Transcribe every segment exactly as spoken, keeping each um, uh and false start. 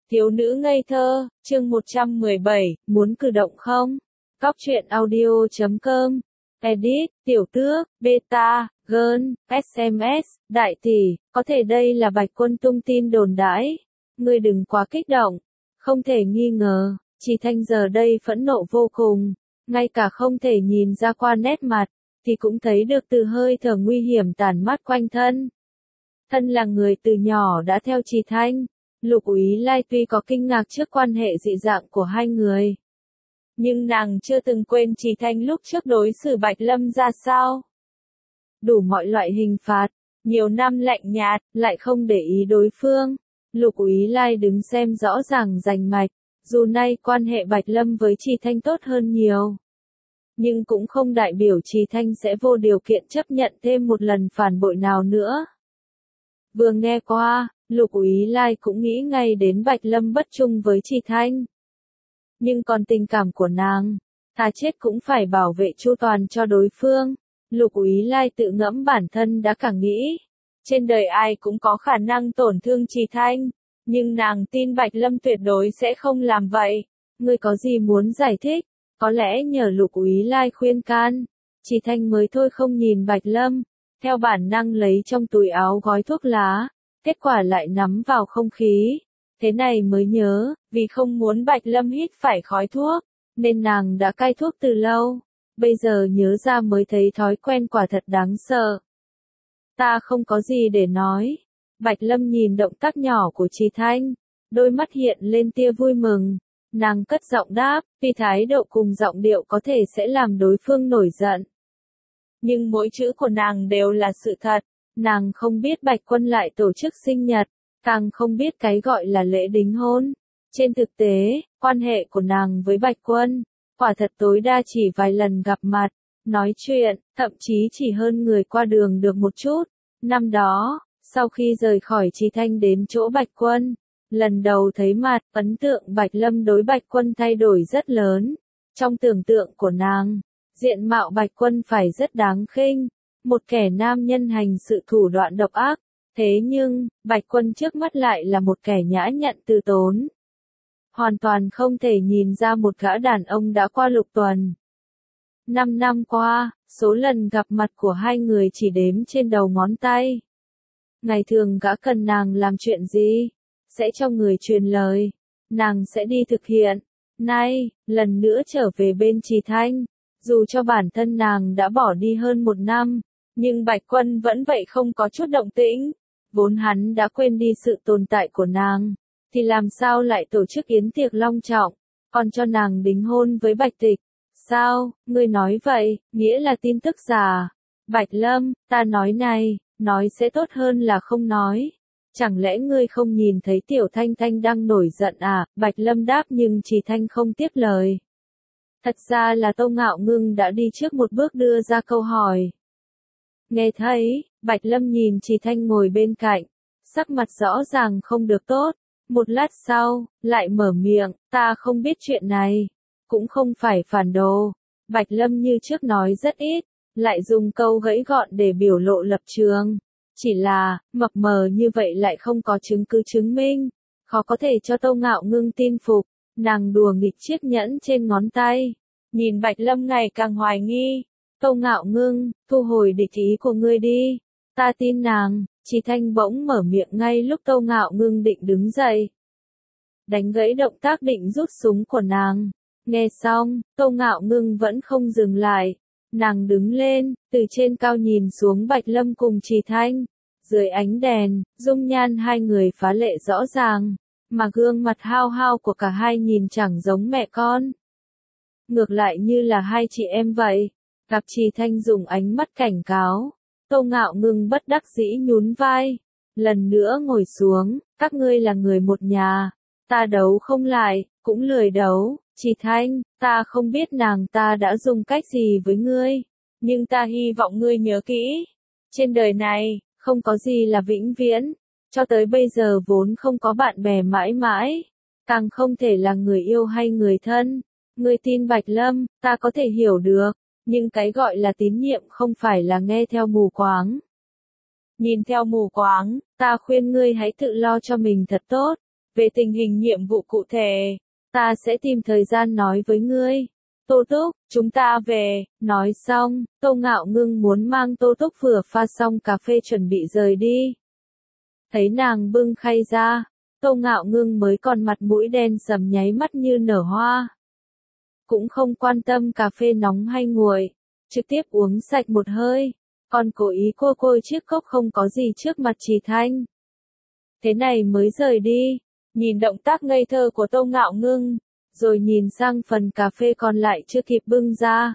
Thiếu nữ ngây thơ, chương một trăm mười bảy, muốn cử động không? Cóc truyện audio chấm com, edit, tiểu tước, beta, girl, ét em ét, đại tỷ, có thể đây là Bạch Quân tung tin đồn đãi. Ngươi đừng quá kích động, không thể nghi ngờ, Trì Thanh giờ đây phẫn nộ vô cùng, ngay cả không thể nhìn ra qua nét mặt, thì cũng thấy được từ hơi thở nguy hiểm tản mát quanh thân. Thân là người từ nhỏ đã theo Trì Thanh. Lục Úy Lai tuy có kinh ngạc trước quan hệ dị dạng của hai người, nhưng nàng chưa từng quên Trì Thanh lúc trước đối xử Bạch Lâm ra sao. Đủ mọi loại hình phạt, nhiều năm lạnh nhạt, lại không để ý đối phương. Lục Úy Lai đứng xem rõ ràng rành mạch, dù nay quan hệ Bạch Lâm với Trì Thanh tốt hơn nhiều, nhưng cũng không đại biểu Trì Thanh sẽ vô điều kiện chấp nhận thêm một lần phản bội nào nữa. Vừa nghe qua, Lục Úy Lai cũng nghĩ ngay đến Bạch Lâm bất trung với Trì Thanh. Nhưng còn tình cảm của nàng, thà chết cũng phải bảo vệ chu toàn cho đối phương. Lục Úy Lai tự ngẫm bản thân đã càng nghĩ, trên đời ai cũng có khả năng tổn thương Trì Thanh, nhưng nàng tin Bạch Lâm tuyệt đối sẽ không làm vậy. Ngươi có gì muốn giải thích? Có lẽ nhờ Lục Úy Lai khuyên can, Trì Thanh mới thôi không nhìn Bạch Lâm, theo bản năng lấy trong túi áo gói thuốc lá. Kết quả lại nắm vào không khí. Thế này mới nhớ, vì không muốn Bạch Lâm hít phải khói thuốc, nên nàng đã cai thuốc từ lâu. Bây giờ nhớ ra mới thấy thói quen quả thật đáng sợ. Ta không có gì để nói. Bạch Lâm nhìn động tác nhỏ của Trì Thanh, đôi mắt hiện lên tia vui mừng. Nàng cất giọng đáp, vì thái độ cùng giọng điệu có thể sẽ làm đối phương nổi giận. Nhưng mỗi chữ của nàng đều là sự thật. Nàng không biết Bạch Quân lại tổ chức sinh nhật, càng không biết cái gọi là lễ đính hôn. Trên thực tế, quan hệ của nàng với Bạch Quân, quả thật tối đa chỉ vài lần gặp mặt, nói chuyện, thậm chí chỉ hơn người qua đường được một chút. Năm đó, sau khi rời khỏi Trì Thanh đến chỗ Bạch Quân, lần đầu thấy mặt, ấn tượng Bạch Lâm đối Bạch Quân thay đổi rất lớn. Trong tưởng tượng của nàng, diện mạo Bạch Quân phải rất đáng khinh. Một kẻ nam nhân hành sự thủ đoạn độc ác, thế nhưng, Bạch Quân trước mắt lại là một kẻ nhã nhặn từ tốn. Hoàn toàn không thể nhìn ra một gã đàn ông đã qua lục tuần. Năm năm qua, số lần gặp mặt của hai người chỉ đếm trên đầu ngón tay. Ngày thường gã cần nàng làm chuyện gì, sẽ cho người truyền lời, nàng sẽ đi thực hiện. Nay, lần nữa trở về bên Trì Thanh, dù cho bản thân nàng đã bỏ đi hơn một năm, nhưng Bạch Quân vẫn vậy không có chút động tĩnh. Vốn hắn đã quên đi sự tồn tại của nàng, thì làm sao lại tổ chức yến tiệc long trọng, còn cho nàng đính hôn với Bạch Tịch. Sao, ngươi nói vậy, nghĩa là tin tức giả. Bạch Lâm, ta nói này, nói sẽ tốt hơn là không nói. Chẳng lẽ ngươi không nhìn thấy Tiểu Thanh Thanh đang nổi giận à? Bạch Lâm đáp nhưng Trì Thanh không tiếp lời. Thật ra là Tô Ngạo Ngưng đã đi trước một bước đưa ra câu hỏi. Nghe thấy, Bạch Lâm nhìn Trì Thanh ngồi bên cạnh, sắc mặt rõ ràng không được tốt. Một lát sau, lại mở miệng, ta không biết chuyện này, cũng không phải phản đồ. Bạch Lâm như trước nói rất ít, lại dùng câu gãy gọn để biểu lộ lập trường. Chỉ là, mập mờ như vậy lại không có chứng cứ chứng minh, khó có thể cho Tô Ngạo Ngưng tin phục. Nàng đùa nghịch chiếc nhẫn trên ngón tay, nhìn Bạch Lâm ngày càng hoài nghi. Tô Ngạo Ngưng, thu hồi địch ý của ngươi đi, ta tin nàng. Trì Thanh bỗng mở miệng ngay lúc Tô Ngạo Ngưng định đứng dậy, đánh gãy động tác định rút súng của nàng. Nghe xong, Tô Ngạo Ngưng vẫn không dừng lại, nàng đứng lên, từ trên cao nhìn xuống Bạch Lâm cùng Trì Thanh. Dưới ánh đèn, dung nhan hai người phá lệ rõ ràng, mà gương mặt hao hao của cả hai nhìn chẳng giống mẹ con, ngược lại như là hai chị em vậy. Gặp Trì Thanh dùng ánh mắt cảnh cáo, Tô Ngạo Ngưng bất đắc dĩ nhún vai, lần nữa ngồi xuống. Các ngươi là người một nhà, ta đấu không lại, cũng lười đấu. Trì Thanh, ta không biết nàng ta đã dùng cách gì với ngươi, nhưng ta hy vọng ngươi nhớ kỹ, trên đời này, không có gì là vĩnh viễn. Cho tới bây giờ vốn không có bạn bè mãi mãi, càng không thể là người yêu hay người thân. Ngươi tin Bạch Lâm, ta có thể hiểu được, nhưng cái gọi là tín nhiệm không phải là nghe theo mù quáng. Nhìn theo mù quáng, ta khuyên ngươi hãy tự lo cho mình thật tốt. Về tình hình nhiệm vụ cụ thể, ta sẽ tìm thời gian nói với ngươi. Tô Túc, chúng ta về, nói xong, Tô Ngạo Ngưng muốn mang Tô Túc vừa pha xong cà phê chuẩn bị rời đi. Thấy nàng bưng khay ra, Tô Ngạo Ngưng mới còn mặt mũi đen sầm nháy mắt như nở hoa. Cũng không quan tâm cà phê nóng hay nguội, trực tiếp uống sạch một hơi, còn cố ý cô côi chiếc cốc không có gì trước mặt Trì Thanh. Thế này mới rời đi, nhìn động tác ngây thơ của Tô Ngạo Ngưng, rồi nhìn sang phần cà phê còn lại chưa kịp bưng ra.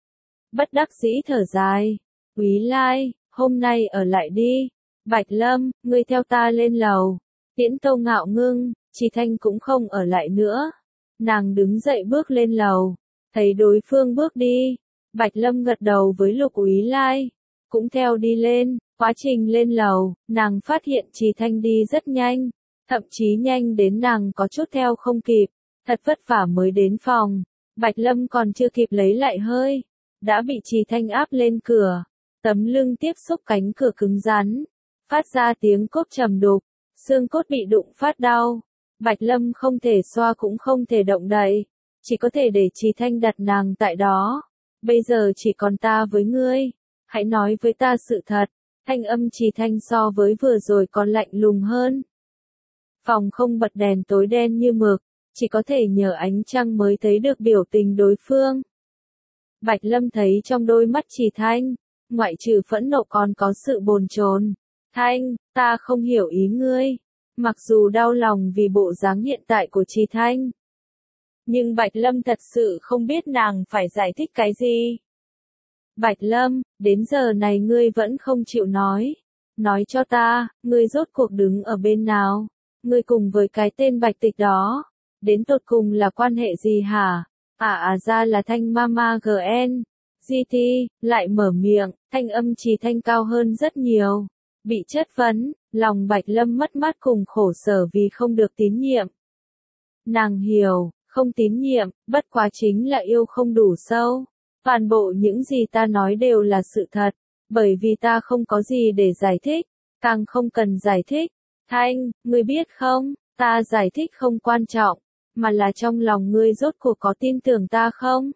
Bất đắc dĩ thở dài, Úy Lai, hôm nay ở lại đi, Bạch Lâm, ngươi theo ta lên lầu, tiễn Tô Ngạo Ngưng, Trì Thanh cũng không ở lại nữa. Nàng đứng dậy bước lên lầu, thấy đối phương bước đi, Bạch Lâm gật đầu với Lục Úy Lai, cũng theo đi lên. Quá trình lên lầu, nàng phát hiện Trì Thanh đi rất nhanh, thậm chí nhanh đến nàng có chút theo không kịp, thật vất vả mới đến phòng, Bạch Lâm còn chưa kịp lấy lại hơi, đã bị Trì Thanh áp lên cửa, tấm lưng tiếp xúc cánh cửa cứng rắn, phát ra tiếng cốt trầm đục, xương cốt bị đụng phát đau, Bạch Lâm không thể xoa cũng không thể động đậy, chỉ có thể để Trì Thanh đặt nàng tại đó, bây giờ chỉ còn ta với ngươi, hãy nói với ta sự thật. Thanh âm Trì Thanh so với vừa rồi còn lạnh lùng hơn. Phòng không bật đèn tối đen như mực, chỉ có thể nhờ ánh trăng mới thấy được biểu tình đối phương. Bạch Lâm thấy trong đôi mắt Trì Thanh, ngoại trừ phẫn nộ còn có sự bồn chồn. Thanh, ta không hiểu ý ngươi. Mặc dù đau lòng vì bộ dáng hiện tại của Trì Thanh, nhưng Bạch Lâm thật sự không biết nàng phải giải thích cái gì. Bạch Lâm, đến giờ này ngươi vẫn không chịu nói. Nói cho ta, ngươi rốt cuộc đứng ở bên nào? Ngươi cùng với cái tên Bạch Tịch đó, đến tột cùng là quan hệ gì hả? À à ra là Thanh Mama giê en. giê tê, lại mở miệng, thanh âm Trì Thanh cao hơn rất nhiều. Bị chất vấn, lòng Bạch Lâm mất mát cùng khổ sở vì không được tín nhiệm. Nàng hiểu, không tín nhiệm, bất quá chính là yêu không đủ sâu. Toàn bộ những gì ta nói đều là sự thật, bởi vì ta không có gì để giải thích, càng không cần giải thích. Thanh, ngươi biết không, ta giải thích không quan trọng, mà là trong lòng ngươi rốt cuộc có tin tưởng ta không?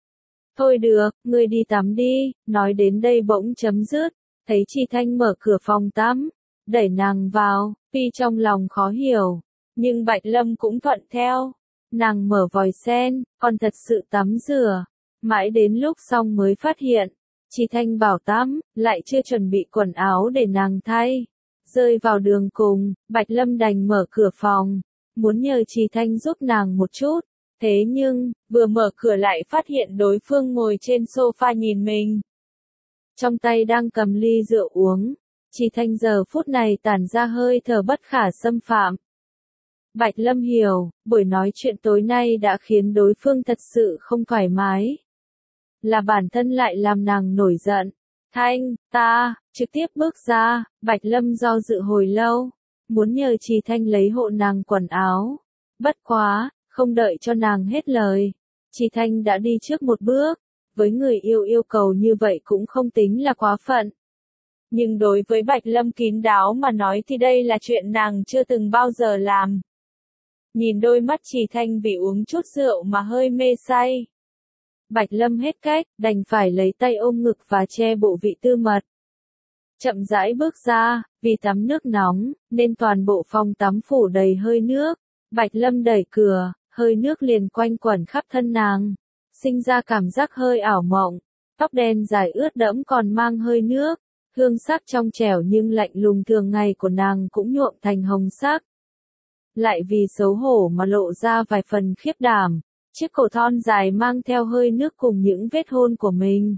Thôi được, ngươi đi tắm đi, nói đến đây bỗng chấm dứt, thấy Trì Thanh mở cửa phòng tắm, đẩy nàng vào, tuy trong lòng khó hiểu, nhưng Bạch Lâm cũng thuận theo. Nàng mở vòi sen, còn thật sự tắm rửa. Mãi đến lúc xong mới phát hiện, Trì Thanh bảo tắm, lại chưa chuẩn bị quần áo để nàng thay. Rơi vào đường cùng, Bạch Lâm đành mở cửa phòng, muốn nhờ Trì Thanh giúp nàng một chút. Thế nhưng, vừa mở cửa lại phát hiện đối phương ngồi trên sofa nhìn mình. Trong tay đang cầm ly rượu uống, Trì Thanh giờ phút này tản ra hơi thở bất khả xâm phạm. Bạch Lâm hiểu, buổi nói chuyện tối nay đã khiến đối phương thật sự không thoải mái. Là bản thân lại làm nàng nổi giận. Thanh, ta, trực tiếp bước ra, Bạch Lâm do dự hồi lâu, muốn nhờ Trì Thanh lấy hộ nàng quần áo. Bất quá, không đợi cho nàng hết lời, Trì Thanh đã đi trước một bước, với người yêu yêu cầu như vậy cũng không tính là quá phận. Nhưng đối với Bạch Lâm kín đáo mà nói thì đây là chuyện nàng chưa từng bao giờ làm. Nhìn đôi mắt Trì Thanh vì uống chút rượu mà hơi mê say. Bạch Lâm hết cách, đành phải lấy tay ôm ngực và che bộ vị tư mật. Chậm rãi bước ra, vì tắm nước nóng, nên toàn bộ phòng tắm phủ đầy hơi nước. Bạch Lâm đẩy cửa, hơi nước liền quanh quẩn khắp thân nàng, sinh ra cảm giác hơi ảo mộng. Tóc đen dài ướt đẫm còn mang hơi nước, hương sắc trong trẻo nhưng lạnh lùng thường ngày của nàng cũng nhuộm thành hồng sắc. Lại vì xấu hổ mà lộ ra vài phần khiếp đảm. Chiếc cổ thon dài mang theo hơi nước cùng những vết hôn của mình.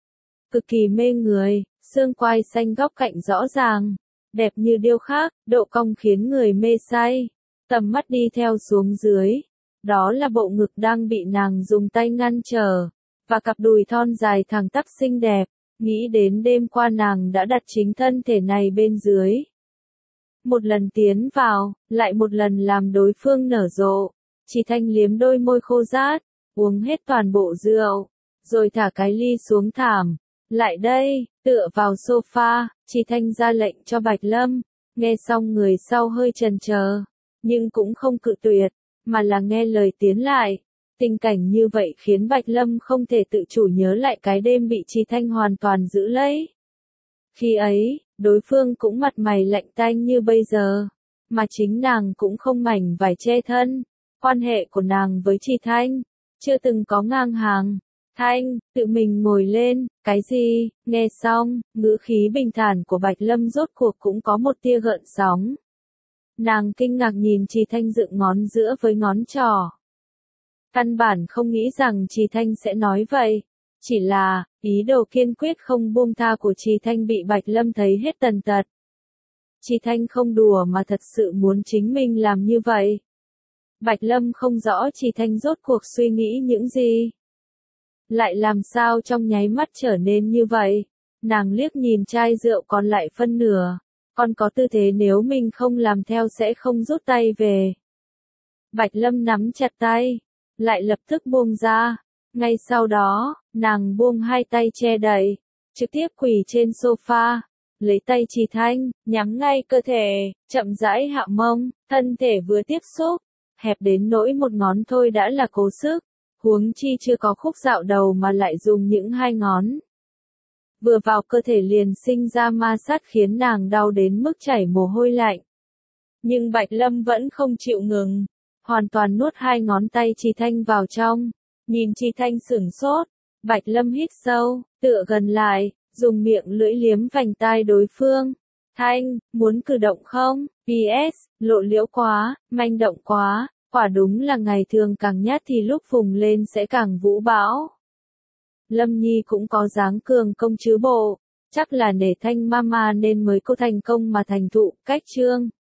Cực kỳ mê người, xương quai xanh góc cạnh rõ ràng, đẹp như điêu khắc, độ cong khiến người mê say. Tầm mắt đi theo xuống dưới, đó là bộ ngực đang bị nàng dùng tay ngăn trở, và cặp đùi thon dài thẳng tắp xinh đẹp, nghĩ đến đêm qua nàng đã đặt chính thân thể này bên dưới. Một lần tiến vào, lại một lần làm đối phương nở rộ. Trì Thanh liếm đôi môi khô rát, uống hết toàn bộ rượu, rồi thả cái ly xuống thảm. Lại đây, tựa vào sofa, Trì Thanh ra lệnh cho Bạch Lâm, nghe xong người sau hơi chần chờ. nhưng cũng không cự tuyệt, mà là nghe lời tiến lại. Tình cảnh như vậy khiến Bạch Lâm không thể tự chủ nhớ lại cái đêm bị Trì Thanh hoàn toàn giữ lấy. Khi ấy, đối phương cũng mặt mày lạnh tanh như bây giờ, mà chính nàng cũng không mảnh vải che thân. Quan hệ của nàng với Trì Thanh chưa từng có ngang hàng. Thanh, tự mình ngồi lên, cái gì? Nghe xong, ngữ khí bình thản của Bạch Lâm rốt cuộc cũng có một tia gợn sóng. Nàng kinh ngạc nhìn Trì Thanh dựng ngón giữa với ngón trỏ. Căn bản không nghĩ rằng Trì Thanh sẽ nói vậy. Chỉ là, ý đồ kiên quyết không buông tha của Trì Thanh bị Bạch Lâm thấy hết tần tật. Trì Thanh không đùa mà thật sự muốn chính mình làm như vậy. Bạch Lâm không rõ Trì Thanh rốt cuộc suy nghĩ những gì. Lại làm sao trong nháy mắt trở nên như vậy. Nàng liếc nhìn chai rượu còn lại phân nửa. Còn có tư thế nếu mình không làm theo sẽ không rút tay về. Bạch Lâm nắm chặt tay, lại lập tức buông ra. Ngay sau đó, nàng buông hai tay che đậy, trực tiếp quỳ trên sofa, lấy tay Trì Thanh, nhắm ngay cơ thể, chậm rãi hạ mông, thân thể vừa tiếp xúc, hẹp đến nỗi một ngón thôi đã là cố sức, huống chi chưa có khúc dạo đầu mà lại dùng những hai ngón. Vừa vào cơ thể liền sinh ra ma sát khiến nàng đau đến mức chảy mồ hôi lạnh. Nhưng Bạch Lâm vẫn không chịu ngừng, hoàn toàn nuốt hai ngón tay Trì Thanh vào trong, nhìn Trì Thanh sửng sốt, Bạch Lâm hít sâu, tựa gần lại, dùng miệng lưỡi liếm vành tai đối phương. Thanh, muốn cử động không? pê ét, lộ liễu quá, manh động quá, quả đúng là ngày thường càng nhát thì lúc phùng lên sẽ càng vũ bão. Lâm Nhi cũng có dáng cường công chứ bộ, chắc là nể Thanh mama nên mới có thành công mà thành thụ, cách chương.